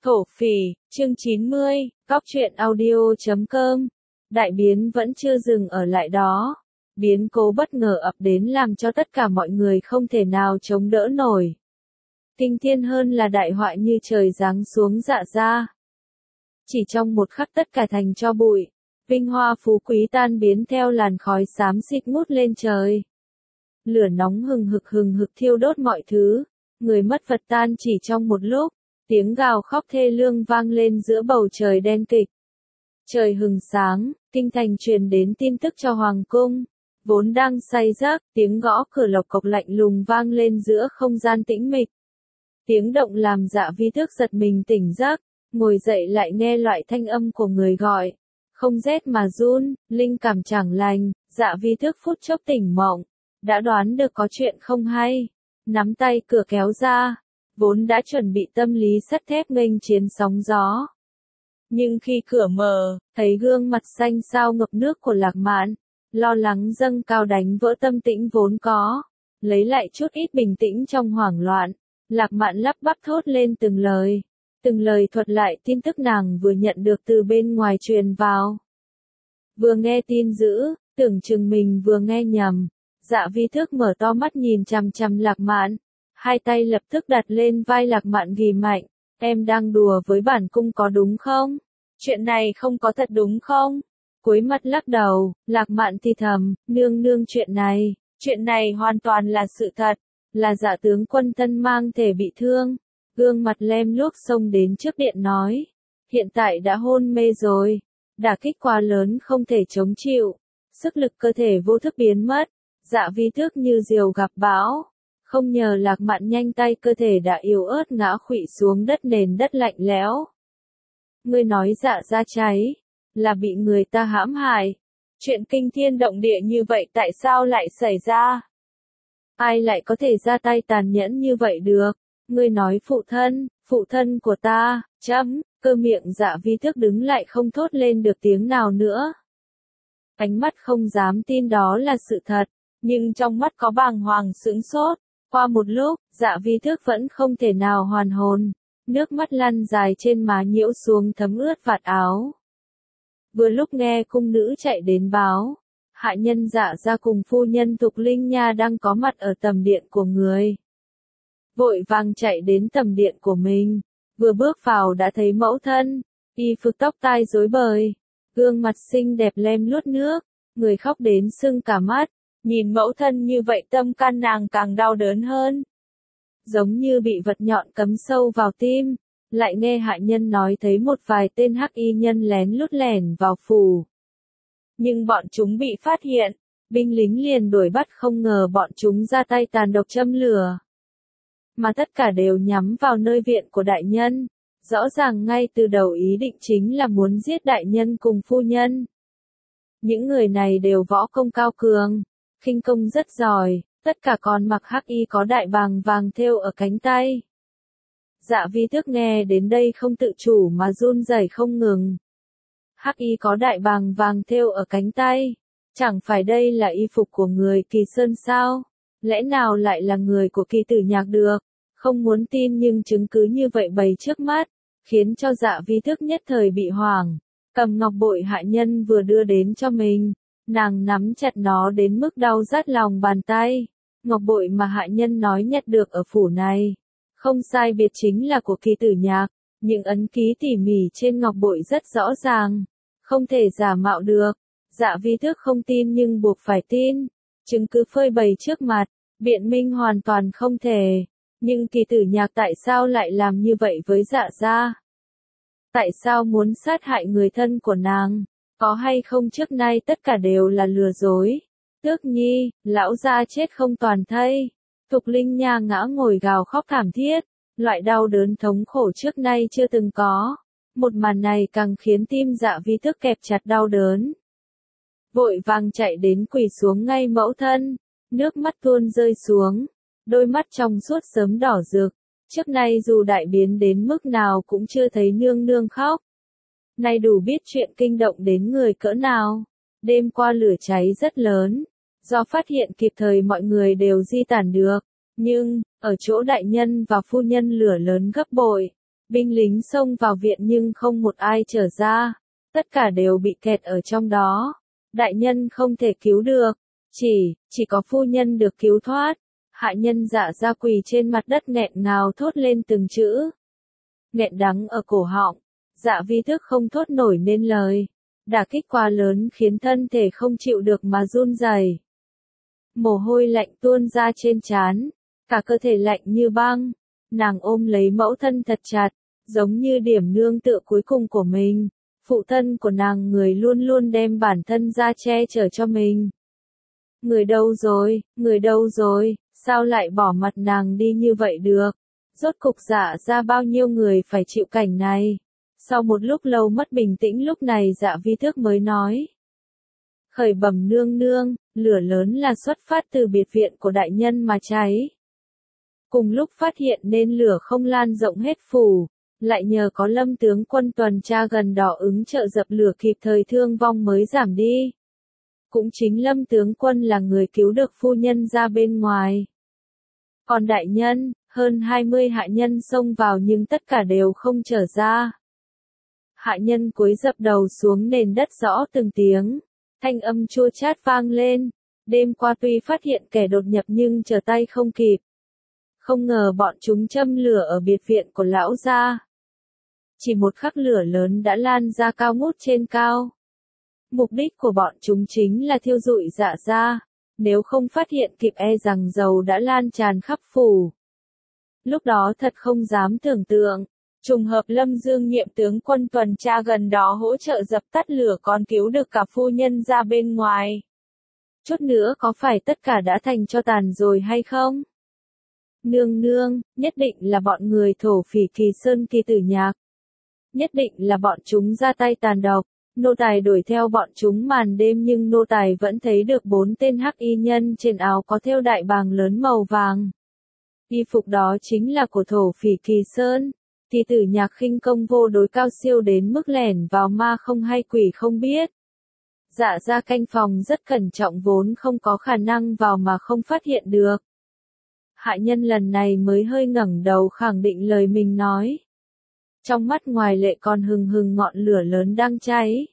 Thổ phỉ, chương 90, Cóc truyện audio.com. Đại biến vẫn chưa dừng ở lại đó. Biến cố bất ngờ ập đến làm cho tất cả mọi người không thể nào chống đỡ nổi. Kinh thiên hơn là đại họa như trời giáng xuống Dạ Gia. Chỉ trong một khắc tất cả thành tro bụi, vinh hoa phú quý tan biến theo làn khói xám xịt ngút lên trời. Lửa nóng hừng hực thiêu đốt mọi thứ, người mất vật tan chỉ trong một lúc. Tiếng gào khóc thê lương vang lên giữa bầu trời đen kịch. Trời hừng sáng, kinh thành truyền đến tin tức cho hoàng cung. Vốn đang say giấc, tiếng gõ cửa lộc cộc lạnh lùng vang lên giữa không gian tĩnh mịch. Tiếng động làm Dạ Vi Tước giật mình tỉnh giấc, ngồi dậy lại nghe loại thanh âm của người gọi. Không rét mà run, linh cảm chẳng lành, Dạ Vi Tước phút chốc tỉnh mộng, đã đoán được có chuyện không hay. Nắm tay cửa kéo ra. Vốn đã chuẩn bị tâm lý sắt thép nghênh chiến sóng gió. Nhưng khi cửa mở, thấy gương mặt xanh xao ngập nước của Lạc Mạn, lo lắng dâng cao đánh vỡ tâm tĩnh vốn có. Lấy lại chút ít bình tĩnh trong hoảng loạn, Lạc Mạn lắp bắp thốt lên từng lời thuật lại tin tức nàng vừa nhận được từ bên ngoài truyền vào. Vừa nghe tin dữ, tưởng chừng mình vừa nghe nhầm, Dạ Vi Tước mở to mắt nhìn chằm chằm Lạc Mạn. Hai tay lập tức đặt lên vai Lạc Mạn ghì mạnh, em đang đùa với bản cung có đúng không? Chuyện này không có thật đúng không? Cúi mặt lắc đầu, Lạc Mạn thì thầm, nương chuyện này hoàn toàn là sự thật, là Dạ tướng quân thân mang thể bị thương. Gương mặt lem luốc xông đến trước điện nói, hiện tại đã hôn mê rồi, đả kích quá lớn không thể chống chịu, sức lực cơ thể vô thức biến mất, Dạ Vi Tước như diều gặp bão. Không nhờ Lạc Mạn nhanh tay cơ thể đã yếu ớt ngã khuỵu xuống đất nền đất lạnh lẽo. Ngươi nói Dạ gia cháy, là bị người ta hãm hại. Chuyện kinh thiên động địa như vậy tại sao lại xảy ra? Ai lại có thể ra tay tàn nhẫn như vậy được? Ngươi nói phụ thân của ta, cơ miệng Dạ Vi Tước đứng lại không thốt lên được tiếng nào nữa. Ánh mắt không dám tin đó là sự thật, nhưng trong mắt có bàng hoàng sững sốt. Qua một lúc, Dạ Vi Tước vẫn không thể nào hoàn hồn, nước mắt lăn dài trên má nhiễu xuống thấm ướt vạt áo. Vừa lúc nghe cung nữ chạy đến báo, hạ nhân Dạ gia cùng phu nhân Thục Linh Nha đang có mặt ở tầm điện của người. Vội vàng chạy đến tầm điện của mình, vừa bước vào đã thấy mẫu thân, y phục tóc tai rối bời, gương mặt xinh đẹp lem luốt nước, người khóc đến sưng cả mắt. Nhìn mẫu thân như vậy tâm can nàng càng đau đớn hơn. Giống như bị vật nhọn cắm sâu vào tim, lại nghe hạ nhân nói thấy một vài tên hắc y nhân lén lút lẻn vào phủ. Nhưng bọn chúng bị phát hiện, binh lính liền đuổi bắt không ngờ bọn chúng ra tay tàn độc châm lửa. Mà tất cả đều nhắm vào nơi viện của đại nhân, rõ ràng ngay từ đầu ý định chính là muốn giết đại nhân cùng phu nhân. Những người này đều võ công cao cường. Khinh công rất giỏi, tất cả còn mặc hắc y có đại bàng vàng thêu ở cánh tay. Dạ Vi Tước nghe đến đây không tự chủ mà run rẩy không ngừng. Hắc y có đại bàng vàng thêu ở cánh tay, chẳng phải đây là y phục của người Kỳ Sơn sao? Lẽ nào lại là người của Kỳ Tử Nhạc được? Không muốn tin nhưng chứng cứ như vậy bày trước mắt, khiến cho Dạ Vi Tước nhất thời bị hoảng. Cầm ngọc bội hạ nhân vừa đưa đến cho mình. Nàng nắm chặt nó đến mức đau rát lòng bàn tay. Ngọc bội mà hạ nhân nói nhặt được ở phủ này, không sai biệt chính là của Kỳ Tử Nhạc. Những ấn ký tỉ mỉ trên ngọc bội rất rõ ràng, không thể giả mạo được. Dạ Vi Tước không tin nhưng buộc phải tin. Chứng cứ phơi bày trước mặt, biện minh hoàn toàn không thể. Nhưng Kỳ Tử Nhạc tại sao lại làm như vậy với Dạ gia? Tại sao muốn sát hại người thân của nàng? Có hay không trước nay tất cả đều là lừa dối. Tước Nhi, lão gia chết không toàn thây. Thục Linh Nha ngã ngồi gào khóc thảm thiết, loại đau đớn thống khổ trước nay chưa từng có. Một màn này càng khiến tim Dạ Vi Tước kẹp chặt đau đớn. Vội vàng chạy đến quỳ xuống ngay mẫu thân, nước mắt tuôn rơi xuống, đôi mắt trong suốt sớm đỏ rực. Trước nay dù đại biến đến mức nào cũng chưa thấy nương khóc. Nay đủ biết chuyện kinh động đến người cỡ nào. Đêm qua lửa cháy rất lớn, do phát hiện kịp thời mọi người đều di tản được, nhưng, ở chỗ đại nhân và phu nhân lửa lớn gấp bội. Binh lính xông vào viện nhưng không một ai trở ra, tất cả đều bị kẹt ở trong đó. Đại nhân không thể cứu được, chỉ có phu nhân được cứu thoát. Hạ nhân Dạ Gia quỳ trên mặt đất nghẹn ngào thốt lên từng chữ. Nghẹn đắng ở cổ họng, Dạ Vi Thức không thốt nổi nên lời. Đả kích quá lớn khiến thân thể không chịu được mà run rẩy. Mồ hôi lạnh tuôn ra trên trán, cả cơ thể lạnh như băng. Nàng ôm lấy mẫu thân thật chặt, giống như điểm nương tựa cuối cùng của mình. Phụ thân của nàng người luôn luôn đem bản thân ra che chở cho mình. Người đâu rồi, sao lại bỏ mặt nàng đi như vậy được? Rốt cục Dạ Gia bao nhiêu người phải chịu cảnh này? Sau một lúc lâu mất bình tĩnh lúc này Dạ Vi Thức mới nói. Khởi bẩm nương nương, lửa lớn là xuất phát từ biệt viện của đại nhân mà cháy. Cùng lúc phát hiện nên lửa không lan rộng hết phủ, lại nhờ có Lâm tướng quân tuần tra gần đó ứng trợ dập lửa kịp thời thương vong mới giảm đi. Cũng chính Lâm tướng quân là người cứu được phu nhân ra bên ngoài. Còn đại nhân, hơn 20 hạ nhân xông vào nhưng tất cả đều không trở ra. Hạ nhân cúi dập đầu xuống nền đất rõ từng tiếng, thanh âm chua chát vang lên. Đêm qua tuy phát hiện kẻ đột nhập nhưng trở tay không kịp. Không ngờ bọn chúng châm lửa ở biệt viện của lão gia. Chỉ một khắc lửa lớn đã lan ra cao ngút trên cao. Mục đích của bọn chúng chính là thiêu rụi Dạ Gia. Nếu không phát hiện kịp e rằng dầu đã lan tràn khắp phủ. Lúc đó thật không dám tưởng tượng. Trùng hợp Lâm Dương Nhiệm tướng quân tuần tra gần đó hỗ trợ dập tắt lửa còn cứu được cả phu nhân ra bên ngoài. Chút nữa có phải tất cả đã thành tro tàn rồi hay không? Nương nương, nhất định là bọn người thổ phỉ Kỳ Sơn Kỳ Tử Nhạc. Nhất định là bọn chúng ra tay tàn độc. Nô tài đuổi theo bọn chúng màn đêm nhưng nô tài vẫn thấy được 4 tên hắc y nhân trên áo có thêu đại bàng lớn màu vàng. Y phục đó chính là của thổ phỉ Kỳ Sơn. Kỳ Tử Nhạc khinh công vô đối cao siêu đến mức lẻn vào ma không hay quỷ không biết. Dạ Gia canh phòng rất cẩn trọng vốn không có khả năng vào mà không phát hiện được. Hạ nhân lần này mới hơi ngẩng đầu khẳng định lời mình nói. Trong mắt ngoài lệ còn hừng hừng ngọn lửa lớn đang cháy.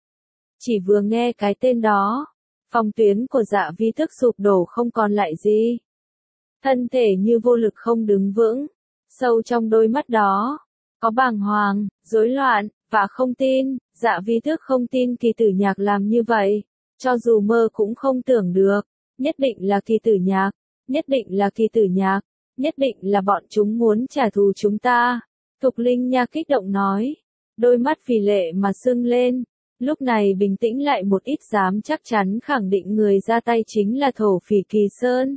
Chỉ vừa nghe cái tên đó, phòng tuyến của Dạ Vi Thức sụp đổ không còn lại gì. Thân thể như vô lực không đứng vững, sâu trong đôi mắt đó, có bàng hoàng, rối loạn, và không tin. Dạ Vi Thức không tin Kỳ Tử Nhạc làm như vậy, cho dù mơ cũng không tưởng được, nhất định là Kỳ Tử Nhạc, nhất định là Kỳ Tử Nhạc, nhất định là bọn chúng muốn trả thù chúng ta. Thục Linh Nha kích động nói, đôi mắt phì lệ mà sưng lên, lúc này bình tĩnh lại một ít dám chắc chắn khẳng định người ra tay chính là thổ phỉ Kỳ Sơn.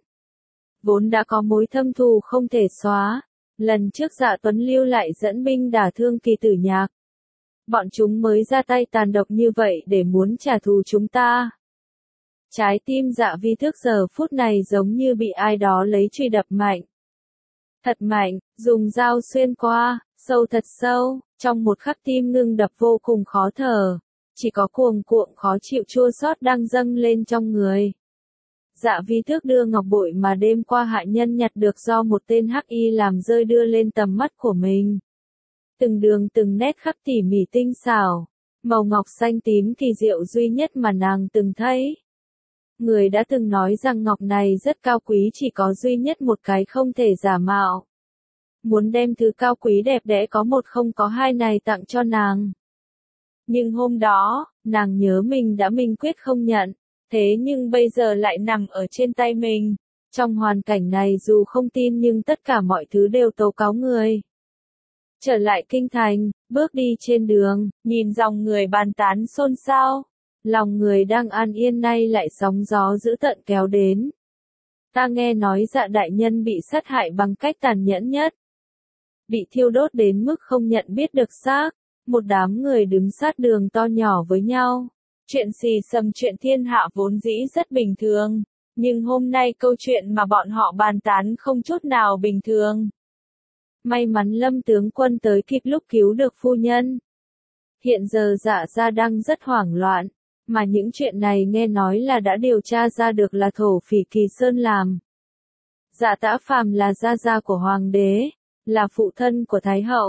Vốn đã có mối thâm thù không thể xóa, lần trước Dạ Tuấn Lưu lại dẫn binh đả thương Kỳ Tử Nhạc. Bọn chúng mới ra tay tàn độc như vậy để muốn trả thù chúng ta. Trái tim Dạ Vi Thức giờ phút này giống như bị ai đó lấy chùy đập mạnh. Thật mạnh, dùng dao xuyên qua, sâu thật sâu, trong một khắc tim ngưng đập vô cùng khó thở. Chỉ có cuồng cuộn khó chịu chua xót đang dâng lên trong người. Dạ Vi Thức đưa ngọc bội mà đêm qua hạ nhân nhặt được do một tên hắc y làm rơi đưa lên tầm mắt của mình. Từng đường từng nét khắc tỉ mỉ tinh xảo, màu ngọc xanh tím kỳ diệu duy nhất mà nàng từng thấy. Người đã từng nói rằng ngọc này rất cao quý chỉ có duy nhất một cái không thể giả mạo. Muốn đem thứ cao quý đẹp đẽ có một không có hai này tặng cho nàng. Nhưng hôm đó, nàng nhớ mình đã minh quyết không nhận, thế nhưng bây giờ lại nằm ở trên tay mình. Trong hoàn cảnh này dù không tin nhưng tất cả mọi thứ đều tố cáo người. Trở lại kinh thành, bước đi trên đường, nhìn dòng người bàn tán xôn xao. Lòng người đang an yên nay lại sóng gió dữ tợn kéo đến. Ta nghe nói Dạ đại nhân bị sát hại bằng cách tàn nhẫn nhất. Bị thiêu đốt đến mức không nhận biết được xác. Một đám người đứng sát đường to nhỏ với nhau. Chuyện xì xầm chuyện thiên hạ vốn dĩ rất bình thường. Nhưng hôm nay câu chuyện mà bọn họ bàn tán không chút nào bình thường. May mắn Lâm tướng quân tới kịp lúc cứu được phu nhân. Hiện giờ Dạ gia đang rất hoảng loạn. Mà những chuyện này nghe nói là đã điều tra ra được là thổ phỉ Kỳ Sơn làm. Dạ Tã Phàm là gia gia của hoàng đế, là phụ thân của thái hậu,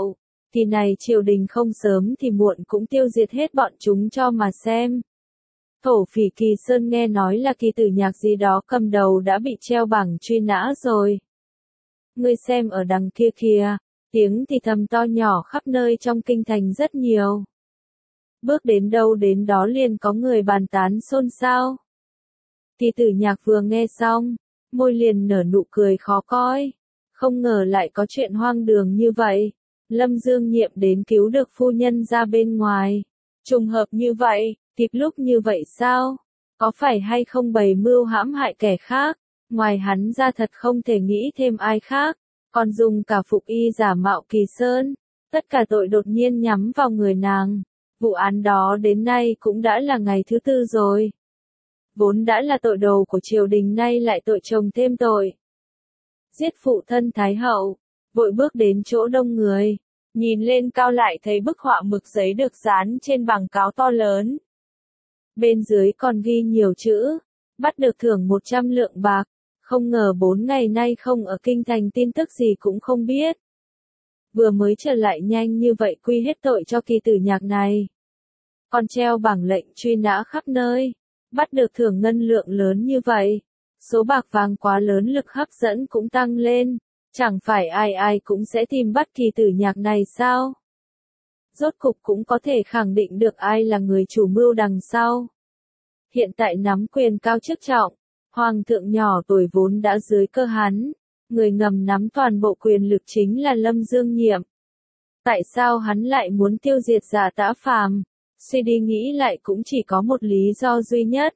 Kỳ này triều đình không sớm thì muộn cũng tiêu diệt hết bọn chúng cho mà xem. Thổ Phỉ Kỳ Sơn nghe nói là Kỳ Tử Nhạc gì đó cầm đầu đã bị treo bảng truy nã rồi. Ngươi xem ở đằng kia kìa, tiếng thì thầm to nhỏ khắp nơi trong kinh thành rất nhiều. Bước đến đâu đến đó liền có người bàn tán xôn xao. Kỳ Tử Nhạc vừa nghe xong, môi liền nở nụ cười khó coi. Không ngờ lại có chuyện hoang đường như vậy. Lâm Dương Nhiệm đến cứu được phu nhân ra bên ngoài. Trùng hợp như vậy, kịp lúc như vậy sao? Có phải hay không bày mưu hãm hại kẻ khác? Ngoài hắn ra thật không thể nghĩ thêm ai khác. Còn dùng cả phục y giả mạo Kỳ Sơn. Tất cả tội đột nhiên nhắm vào người nàng. Vụ án đó đến nay cũng đã là ngày thứ 4 rồi. Vốn đã là tội đầu của triều đình nay lại tội chồng thêm tội. Giết phụ thân Thái Hậu, vội bước đến chỗ đông người, nhìn lên cao lại thấy bức họa mực giấy được dán trên bảng cáo to lớn. Bên dưới còn ghi nhiều chữ, bắt được thưởng 100 lượng bạc, không ngờ 4 ngày nay không ở kinh thành tin tức gì cũng không biết. Vừa mới trở lại nhanh như vậy quy hết tội cho Kỳ Tử Nhạc này. Còn treo bảng lệnh truy nã khắp nơi, bắt được thưởng ngân lượng lớn như vậy. Số bạc vàng quá lớn lực hấp dẫn cũng tăng lên, chẳng phải ai ai cũng sẽ tìm bắt Kỳ Tử Nhạc này sao? Rốt cục cũng có thể khẳng định được ai là người chủ mưu đằng sau. Hiện tại nắm quyền cao chức trọng, hoàng thượng nhỏ tuổi vốn đã dưới cơ hắn, người ngầm nắm toàn bộ quyền lực chính là Lâm Dương Nhiệm. Tại sao hắn lại muốn tiêu diệt Dạ Tã Phàm? Suy đi nghĩ lại cũng chỉ có một lý do duy nhất.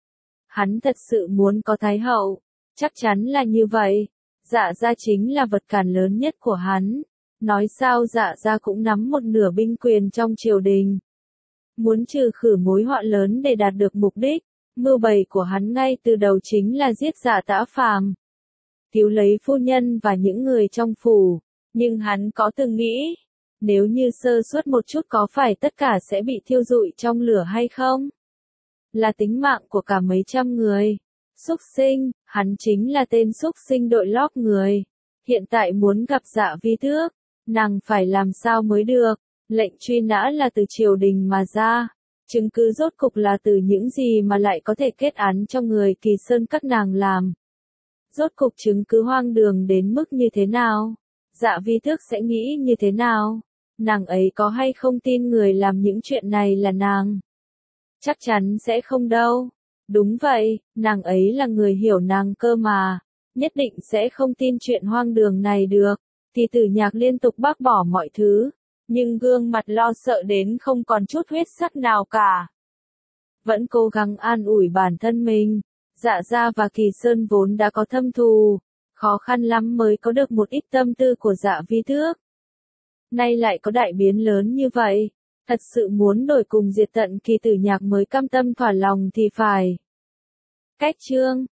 Hắn thật sự muốn có Thái Hậu, chắc chắn là như vậy. Dạ gia chính là vật cản lớn nhất của hắn. Nói sao Dạ gia cũng nắm một nửa binh quyền trong triều đình. Muốn trừ khử mối họa lớn để đạt được mục đích, mưu bày của hắn ngay từ đầu chính là giết Dạ Tã Phàm, cứu lấy phu nhân và những người trong phủ. Nhưng hắn có từng nghĩ, nếu như sơ suất một chút có phải tất cả sẽ bị thiêu rụi trong lửa hay không? Là tính mạng của cả mấy trăm người. Súc sinh, hắn chính là tên súc sinh đội lót người. Hiện tại muốn gặp Dạ Vi Tước, nàng phải làm sao mới được? Lệnh truy nã là từ triều đình mà ra. Chứng cứ rốt cục là từ những gì mà lại có thể kết án cho người Kỳ Sơn các nàng làm? Rốt cục chứng cứ hoang đường đến mức như thế nào? Dạ Vi Tước sẽ nghĩ như thế nào? Nàng ấy có hay không tin người làm những chuyện này là nàng? Chắc chắn sẽ không đâu. Đúng vậy, nàng ấy là người hiểu nàng cơ mà. Nhất định sẽ không tin chuyện hoang đường này được. Kỳ Tử Nhạc liên tục bác bỏ mọi thứ. Nhưng gương mặt lo sợ đến không còn chút huyết sắc nào cả. Vẫn cố gắng an ủi bản thân mình. Dạ gia và Kỳ Sơn vốn đã có thâm thù. Khó khăn lắm mới có được một ít tâm tư của Dạ Vi Tước. Nay lại có đại biến lớn như vậy. Thật sự muốn đổi cùng diệt tận Kỳ Tử Nhạc mới cam tâm thỏa lòng thì phải. Cách chương